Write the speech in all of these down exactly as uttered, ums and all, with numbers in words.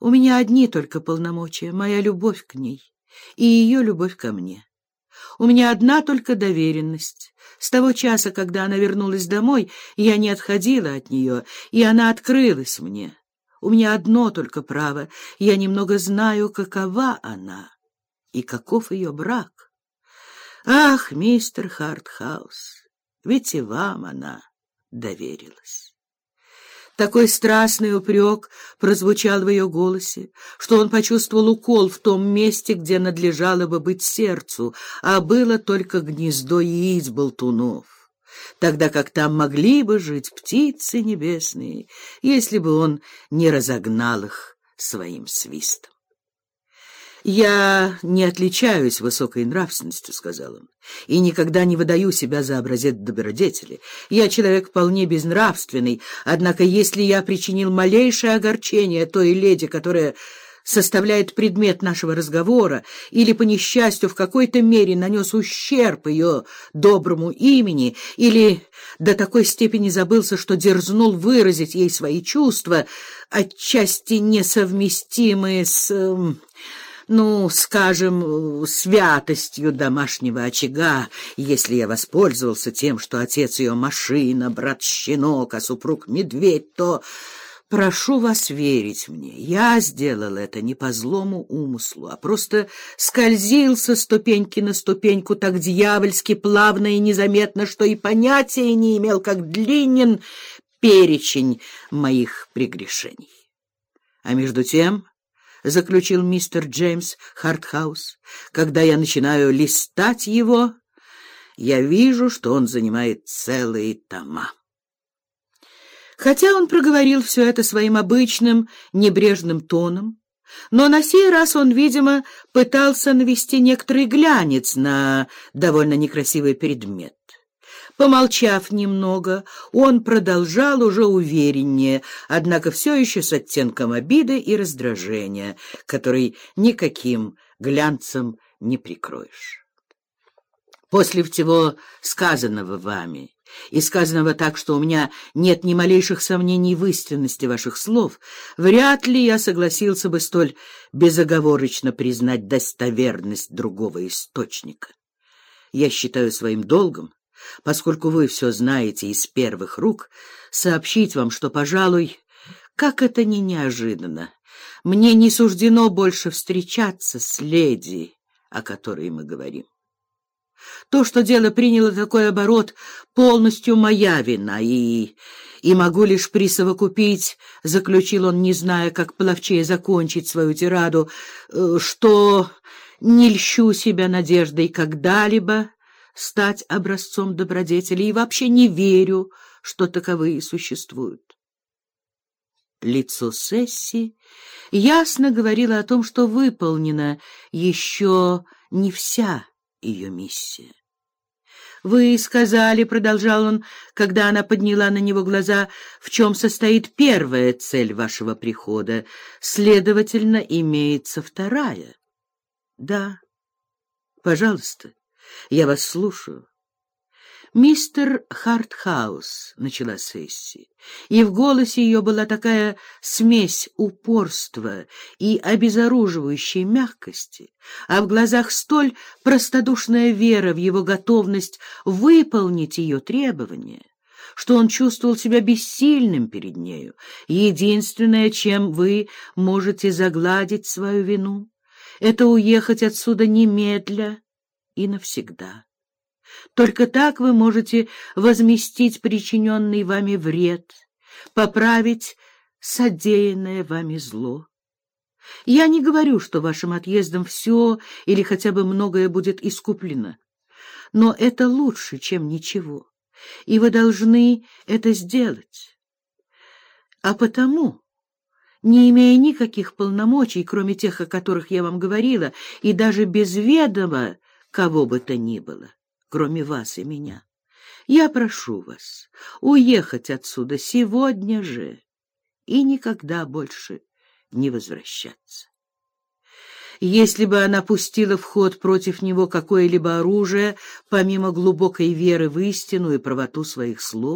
У меня одни только полномочия, моя любовь к ней и ее любовь ко мне. У меня одна только доверенность. С того часа, когда она вернулась домой, я не отходила от нее, и она открылась мне. У меня одно только право. Я немного знаю, какова она и каков ее брак. Ах, мистер Хартхаус, ведь и вам она доверилась. Такой страстный упрек прозвучал в ее голосе, что он почувствовал укол в том месте, где надлежало бы быть сердцу, а было только гнездо яиц-болтунов, тогда как там могли бы жить птицы небесные, если бы он не разогнал их своим свистом. «Я не отличаюсь высокой нравственностью», — сказал он, — «и никогда не выдаю себя за образец добродетели. Я человек вполне безнравственный, однако если я причинил малейшее огорчение той леди, которая составляет предмет нашего разговора, или по несчастью в какой-то мере нанес ущерб ее доброму имени, или до такой степени забылся, что дерзнул выразить ей свои чувства, отчасти несовместимые с... ну, скажем, святостью домашнего очага, если я воспользовался тем, что отец ее машина, брат щенок, а супруг медведь, то прошу вас верить мне, я сделал это не по злому умыслу, а просто скользил со ступеньки на ступеньку так дьявольски плавно и незаметно, что и понятия не имел, как длинен перечень моих прегрешений. А между тем... — заключил мистер Джеймс Хартхаус, — когда я начинаю листать его, я вижу, что он занимает целые тома. Хотя он проговорил все это своим обычным небрежным тоном, но на сей раз он, видимо, пытался навести некоторый глянец на довольно некрасивый предмет. Помолчав немного, он продолжал уже увереннее, однако все еще с оттенком обиды и раздражения, который никаким глянцем не прикроешь. После всего сказанного вами, и сказанного так, что у меня нет ни малейших сомнений в истинности ваших слов, вряд ли я согласился бы столь безоговорочно признать достоверность другого источника. Я считаю своим долгом, поскольку вы все знаете из первых рук, сообщить вам, что, пожалуй, как это ни неожиданно, мне не суждено больше встречаться с леди, о которой мы говорим. То, что дело приняло такой оборот, полностью моя вина, и, и могу лишь присовокупить, — заключил он, не зная, как половчее закончить свою тираду, — что не льщу себя надеждой когда-либо стать образцом добродетели и вообще не верю, что таковые существуют. Лицо Сесси ясно говорило о том, что выполнена еще не вся ее миссия. «Вы сказали, — продолжал он, когда она подняла на него глаза, — в чем состоит первая цель вашего прихода, следовательно, имеется вторая». «Да, пожалуйста, я вас слушаю». «Мистер Хартхаус», — начала Сесси, и в голосе ее была такая смесь упорства и обезоруживающей мягкости, а в глазах столь простодушная вера в его готовность выполнить ее требования, что он чувствовал себя бессильным перед нею. Единственное, чем вы можете загладить свою вину, это уехать отсюда немедля и навсегда. Только так вы можете возместить причиненный вами вред, поправить содеянное вами зло. Я не говорю, что вашим отъездом все или хотя бы многое будет искуплено, но это лучше, чем ничего, и вы должны это сделать. А потому, не имея никаких полномочий, кроме тех, о которых я вам говорила, и даже без ведома кого бы то ни было, кроме вас и меня, я прошу вас уехать отсюда сегодня же и никогда больше не возвращаться. Если бы она пустила в ход против него какое-либо оружие, помимо глубокой веры в истину и правоту своих слов,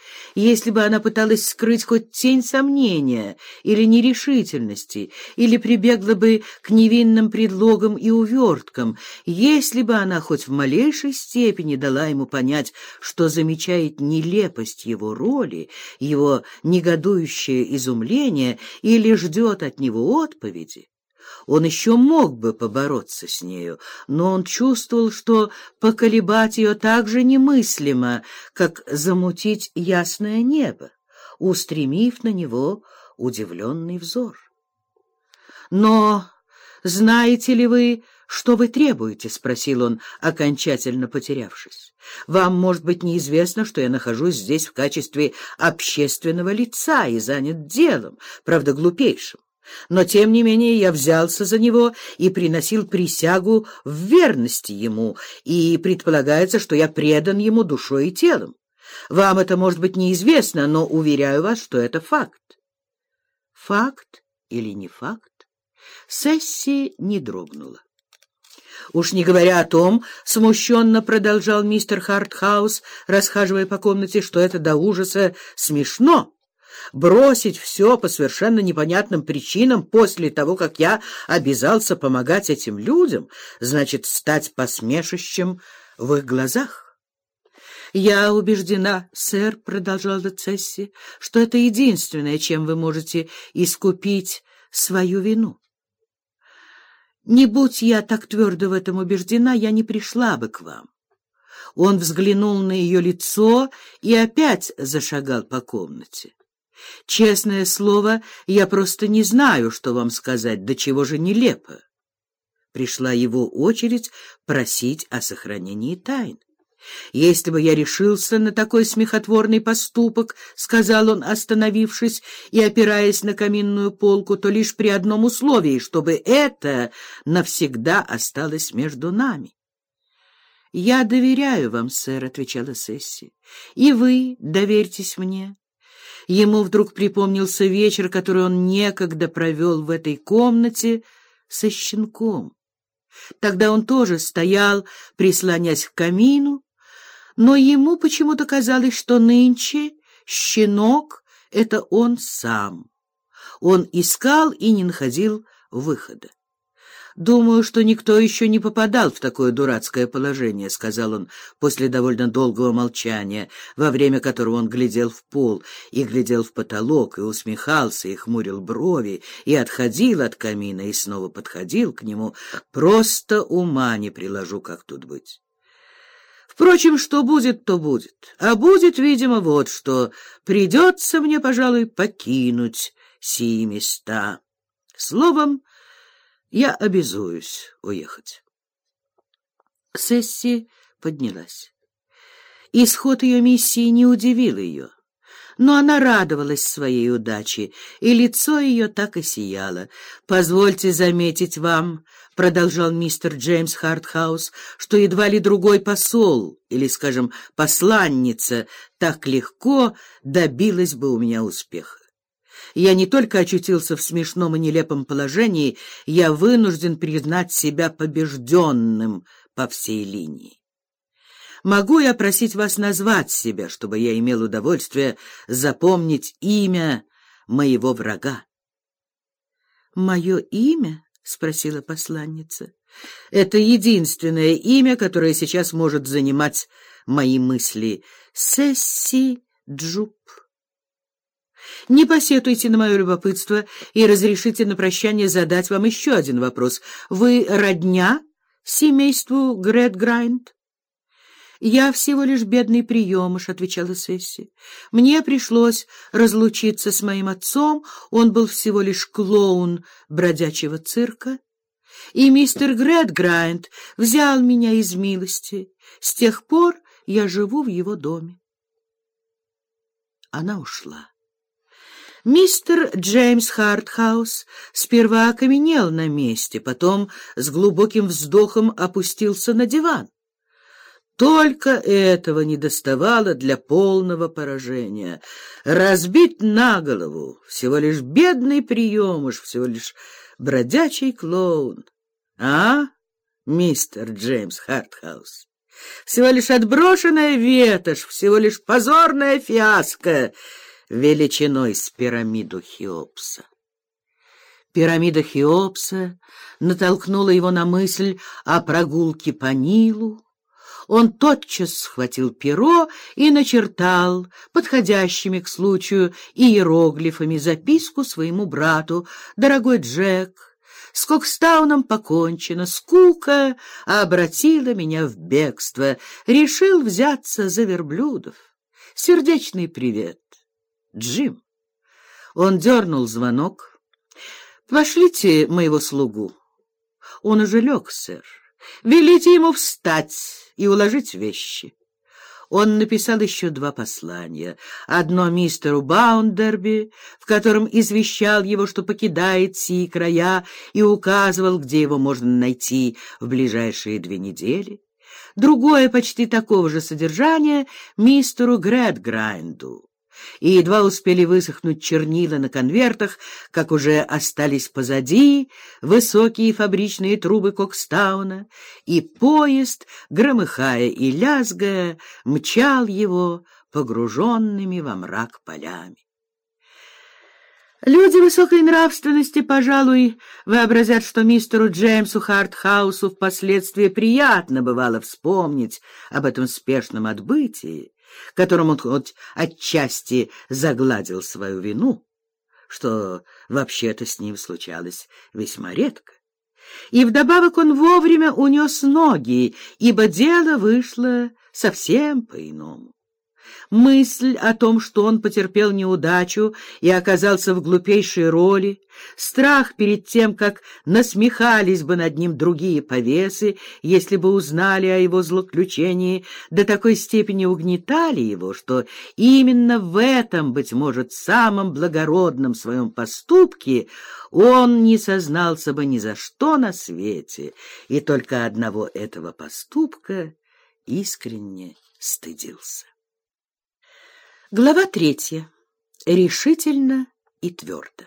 Если бы она пыталась скрыть хоть тень сомнения или нерешительности, или прибегла бы к невинным предлогам и уверткам, если бы она хоть в малейшей степени дала ему понять, что замечает нелепость его роли, его негодующее изумление или ждет от него отповеди, он еще мог бы побороться с нею, но он чувствовал, что поколебать ее так же немыслимо, как замутить ясное небо, устремив на него удивленный взор. «Но знаете ли вы, что вы требуете?» — спросил он, окончательно потерявшись. «Вам, может быть, неизвестно, что я нахожусь здесь в качестве общественного лица и занят делом, правда, глупейшим. Но, тем не менее, я взялся за него и приносил присягу в верности ему, и предполагается, что я предан ему душой и телом. Вам это, может быть, неизвестно, но уверяю вас, что это факт». Факт или не факт? Сесси не дрогнула. «Уж не говоря о том, — смущенно продолжал мистер Хартхаус, расхаживая по комнате, — что это до ужаса смешно. Бросить все по совершенно непонятным причинам после того, как я обязался помогать этим людям, значит стать посмешищем в их глазах». «Я убеждена, сэр, — продолжала Цесси, — что это единственное, чем вы можете искупить свою вину. Не будь я так твердо в этом убеждена, я не пришла бы к вам». Он взглянул на ее лицо и опять зашагал по комнате. «Честное слово, я просто не знаю, что вам сказать, до чего же нелепо». Пришла его очередь просить о сохранении тайн. «Если бы я решился на такой смехотворный поступок, — сказал он, остановившись и опираясь на каминную полку, — то лишь при одном условии, чтобы это навсегда осталось между нами». «Я доверяю вам, сэр, — отвечала Сесси, — и вы доверьтесь мне». Ему вдруг припомнился вечер, который он некогда провел в этой комнате со щенком. Тогда он тоже стоял, прислонясь к камину, но ему почему-то казалось, что нынче щенок — это он сам. Он искал и не находил выхода. «Думаю, что никто еще не попадал в такое дурацкое положение», — сказал он после довольно долгого молчания, во время которого он глядел в пол и глядел в потолок, и усмехался, и хмурил брови, и отходил от камина, и снова подходил к нему. «Просто ума не приложу, как тут быть. Впрочем, что будет, то будет. А будет, видимо, вот что. Придется мне, пожалуй, покинуть сии места. Словом, я обязуюсь уехать». Сесси поднялась. Исход ее миссии не удивил ее, но она радовалась своей удаче, и лицо ее так и сияло. «Позвольте заметить вам, — продолжал мистер Джеймс Хартхаус, — что едва ли другой посол, или, скажем, посланница, так легко добилась бы у меня успеха. Я не только очутился в смешном и нелепом положении, я вынужден признать себя побежденным по всей линии. Могу я просить вас назвать себя, чтобы я имел удовольствие запомнить имя моего врага?» «Мое имя?» — спросила посланница. «Это единственное имя, которое сейчас может занимать мои мысли. Сесси Джуб. Не посетуйте на мое любопытство и разрешите на прощание задать вам еще один вопрос. Вы родня семейству Грэдграйнд?» «Я всего лишь бедный приемыш», — отвечала Сесси. «Мне пришлось разлучиться с моим отцом, он был всего лишь клоун бродячего цирка, и мистер Грэдграйнд взял меня из милости. С тех пор я живу в его доме». Она ушла. Мистер Джеймс Хартхаус сперва окаменел на месте, потом с глубоким вздохом опустился на диван. Только этого недоставало для полного поражения. Разбит на голову, всего лишь бедный приемыш, всего лишь бродячий клоун. А, мистер Джеймс Хартхаус, всего лишь отброшенная ветошь, всего лишь позорная фиаско величиной с пирамиду Хеопса. Пирамида Хеопса натолкнула его на мысль о прогулке по Нилу. Он тотчас схватил перо и начертал подходящими к случаю иероглифами записку своему брату: «Дорогой Джек, с Кокстауном покончено, скука обратила меня в бегство, решил взяться за верблюдов. Сердечный привет, Джим». Он дернул звонок. «Пошлите моего слугу». «Он уже лег, сэр. Велите ему встать и уложить вещи». Он написал еще два послания. Одно мистеру Баундерби, в котором извещал его, что покидает сии края, и указывал, где его можно найти в ближайшие две недели. Другое, почти такого же содержания, мистеру Грэдграйнду. И едва успели высохнуть чернила на конвертах, как уже остались позади высокие фабричные трубы Кокстауна, и поезд, громыхая и лязгая, мчал его погруженными во мрак полями. Люди высокой нравственности, пожалуй, вообразят, что мистеру Джеймсу Хартхаусу впоследствии приятно бывало вспомнить об этом спешном отбытии, которым он хоть отчасти загладил свою вину, что вообще-то с ним случалось весьма редко. И вдобавок он вовремя унес ноги, ибо дело вышло совсем по-иному. Мысль о том, что он потерпел неудачу и оказался в глупейшей роли, страх перед тем, как насмехались бы над ним другие повесы, если бы узнали о его злоключении, до такой степени угнетали его, что именно в этом, быть может, самом благородном своем поступке он не сознался бы ни за что на свете, и только одного этого поступка искренне стыдился. Глава третья. Решительно и твердо.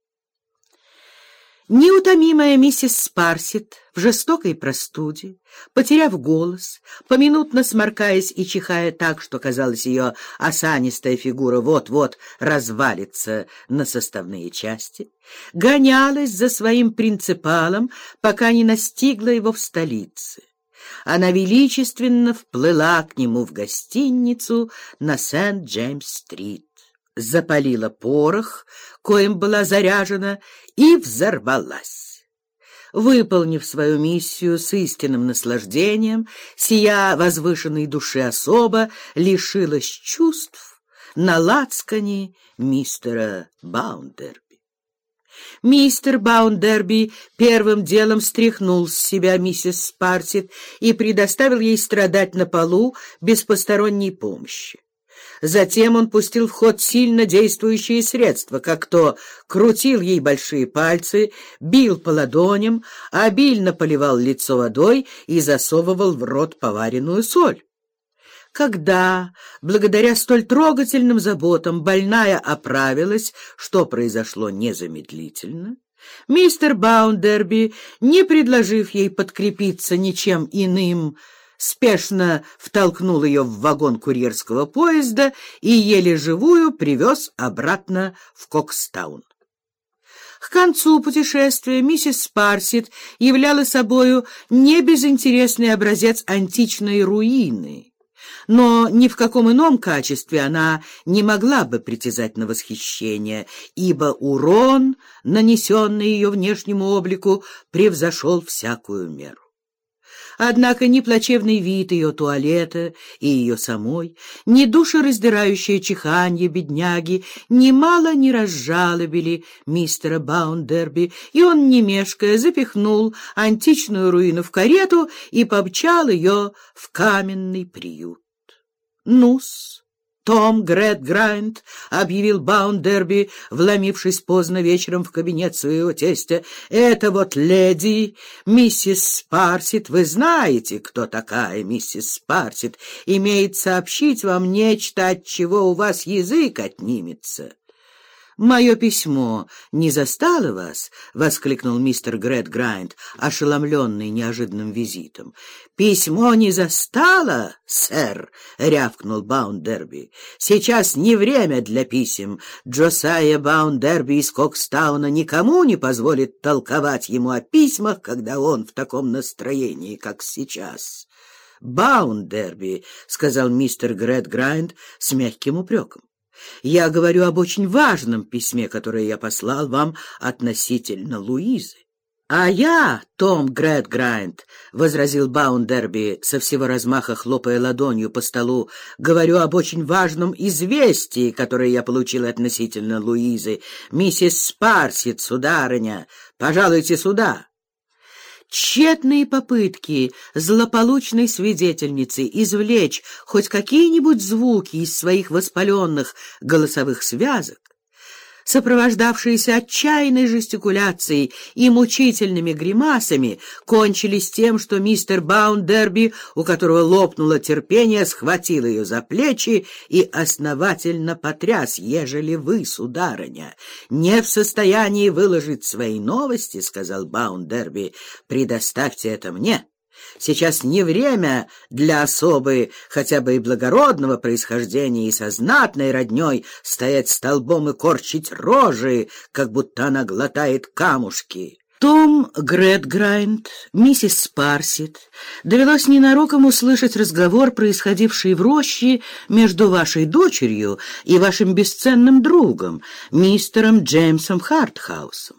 Неутомимая миссис Спарсит в жестокой простуде, потеряв голос, поминутно сморкаясь и чихая так, что, казалось, ее осанистая фигура вот-вот развалится на составные части, гонялась за своим принципалом, пока не настигла его в столице. Она величественно вплыла к нему в гостиницу на Сент-Джеймс-стрит, запалила порох, коим была заряжена, и взорвалась. Выполнив свою миссию с истинным наслаждением, сия возвышенной души особа лишилась чувств на лацкане мистера Баундерби. Мистер Баундерби первым делом стряхнул с себя миссис Спарсит и предоставил ей страдать на полу без посторонней помощи. Затем он пустил в ход сильно действующие средства, как то крутил ей большие пальцы, бил по ладоням, обильно поливал лицо водой и засовывал в рот поваренную соль. Когда, благодаря столь трогательным заботам, больная оправилась, что произошло незамедлительно, мистер Баундерби, не предложив ей подкрепиться ничем иным, спешно втолкнул ее в вагон курьерского поезда и еле живую привез обратно в Кокстаун. К концу путешествия миссис Спарсит являла собою небезынтересный образец античной руины, но ни в каком ином качестве она не могла бы притязать на восхищение, ибо урон, нанесенный ее внешнему облику, превзошел всякую меру. Однако ни плачевный вид ее туалета и ее самой, ни душераздирающее чиханье бедняги немало не разжалобили мистера Баундерби, и он, не мешкая, запихнул античную руину в карету и помчал ее в каменный приют. «Ну-с, Том Грэдграйнд», — объявил Баундерби, вломившись поздно вечером в кабинет своего тестя, — «это вот леди, миссис Спарсит. Вы знаете, кто такая миссис Спарсит? Имеет сообщить вам нечто, от чего у вас язык отнимется». «Мое письмо не застало вас?» — воскликнул мистер Грэдграйнд, ошеломленный неожиданным визитом. «Письмо не застало, сэр?» — рявкнул Баундерби. «Сейчас не время для писем. Джосайя Баундерби из Кокстауна никому не позволит толковать ему о письмах, когда он в таком настроении, как сейчас». «Баундерби», — сказал мистер Грэдграйнд с мягким упреком, — «я говорю об очень важном письме, которое я послал вам относительно Луизы». «А я, Том Грэдграйнд», — возразил Баундерби, со всего размаха хлопая ладонью по столу, — «говорю об очень важном известии, которое я получил относительно Луизы. Миссис Спарсит, сударыня, пожалуйте сюда». Тщетные попытки злополучной свидетельницы извлечь хоть какие-нибудь звуки из своих воспаленных голосовых связок, сопровождавшиеся отчаянной жестикуляцией и мучительными гримасами, кончились тем, что мистер Баундерби, у которого лопнуло терпение, схватил ее за плечи и основательно потряс. «Ежели вы, сударыня, не в состоянии выложить свои новости, — сказал Баундерби, — предоставьте это мне. Сейчас не время для особы, хотя бы и благородного происхождения, и со знатной родней стоять столбом и корчить рожи, как будто она глотает камушки». Том Грэдграйнд, миссис Спарсит, довелось ненароком услышать разговор, происходивший в роще между вашей дочерью и вашим бесценным другом, мистером Джеймсом Хартхаусом.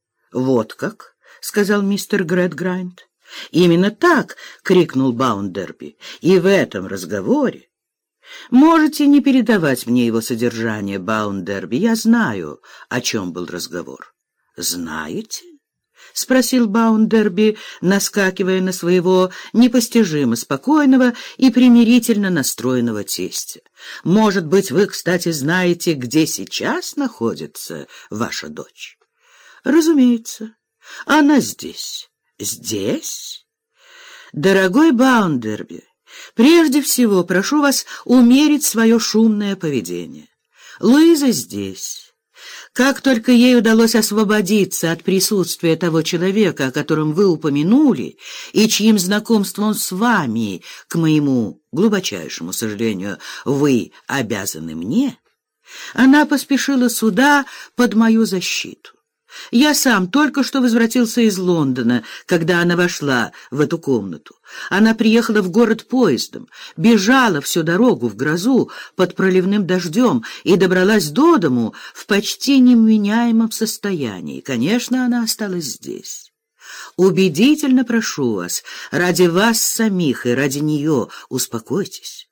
«Вот как?» — сказал мистер Грэдграйнд. «Именно так!» — крикнул Баундерби. «И в этом разговоре...» «Можете не передавать мне его содержание, Баундерби. Я знаю, о чем был разговор». «Знаете?» — спросил Баундерби, наскакивая на своего непостижимо спокойного и примирительно настроенного тестя. «Может быть, вы, кстати, знаете, где сейчас находится ваша дочь?» «Разумеется, она здесь». «Здесь?» «Дорогой Баундерби, прежде всего прошу вас умерить свое шумное поведение. Луиза здесь. Как только ей удалось освободиться от присутствия того человека, о котором вы упомянули, и чьим знакомством с вами, к моему глубочайшему сожалению, вы обязаны мне, она поспешила сюда под мою защиту. Я сам только что возвратился из Лондона, когда она вошла в эту комнату. Она приехала в город поездом, бежала всю дорогу в грозу под проливным дождем и добралась до дому в почти невменяемом состоянии. Конечно, она осталась здесь. Убедительно прошу вас, ради вас самих и ради нее успокойтесь».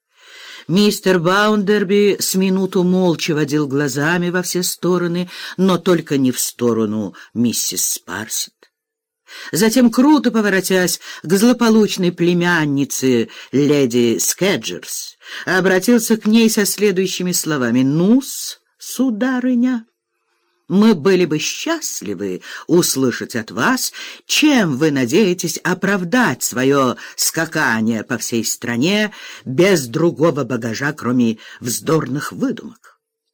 Мистер Баундерби с минуту молча водил глазами во все стороны, но только не в сторону миссис Спарсит. Затем, круто поворотясь к злополучной племяннице леди Скеджерс, обратился к ней со следующими словами: «Ну-с, сударыня, мы были бы счастливы услышать от вас, чем вы надеетесь оправдать свое скакание по всей стране без другого багажа, кроме вздорных выдумок».